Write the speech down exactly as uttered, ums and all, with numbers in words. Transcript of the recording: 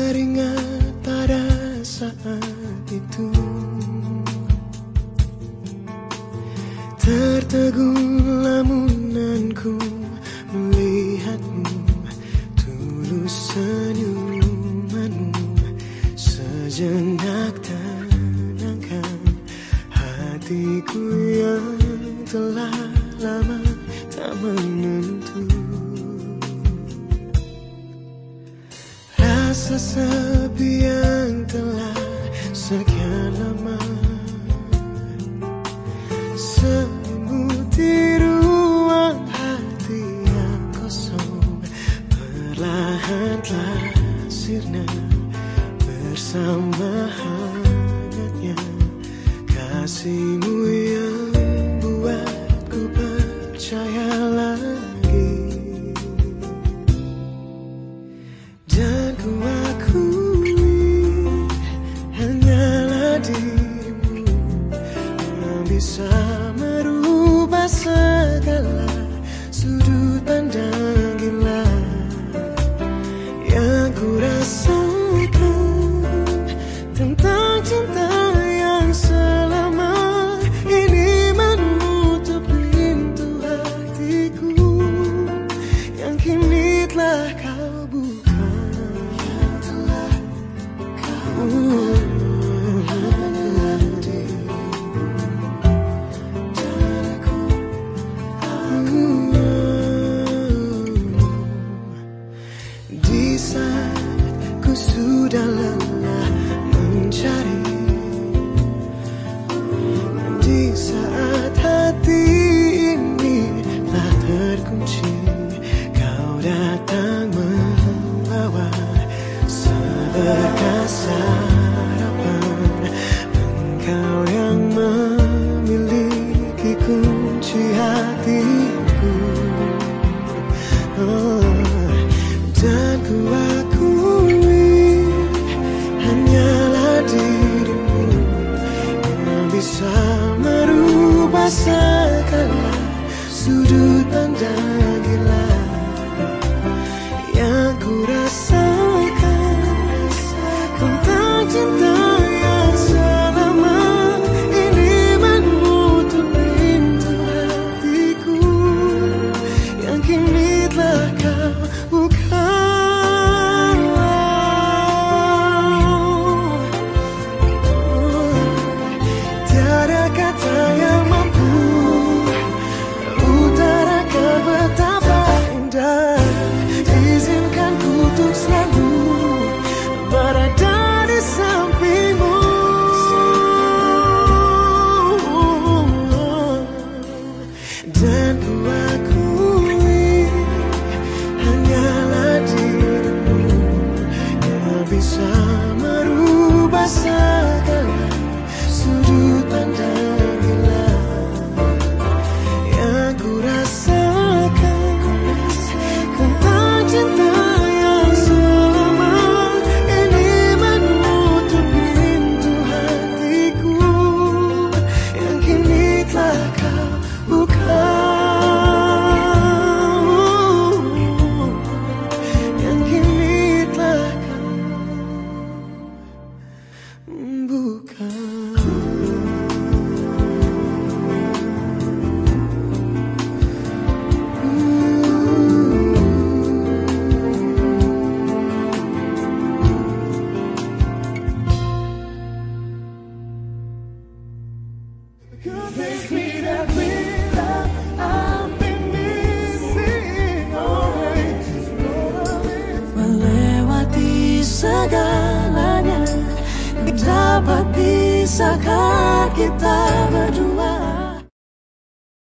teringat pada saat itu, tertegun lamunanku melihatmu, tulus senyumanmu, sejenak tenangkan hatiku yang telah lama tak menentu. Rasa sepi yang telah sekian lama selimuti ruang hati yang kosong, perlahan telah sirna bersama hangatnya kasihmu yang buatku percaya lagi. Dan ku akui hanyalah dirimu yang bisa merubah segala sudut pandang gila yang ku rasakan tentang cinta yang selama ini menutup pintu hatiku, yang kini telah kau buka. Di saat ku sudah lelah mencari, di saat hati ini telah terkunci, kau datang membawa seberkas harapan. Engkau yang memiliki kunci hatiku, oh. Dan ku akui hanyalah dirimu yang bisa merubah segala sudut pandang gila yang ku rasakan tentang cinta yang selama ini menutup pintu hatiku, yang kini telah kau buka. Tiada kata yang mampu utarakan betapa indah. Izinkan ku untuk selalu berada di sampingmu. Dan ku akui hanyalah dirimu yang bisa merubah segala sudut pandang gila yang ku rasakan tentang cinta yang selama ini menutup pintu hatiku, yang kini telah kau buka, yang kini telah kau buka. Good makes me that way that I've been missing always. Melewati segalanya, dapat bisakah kita berdua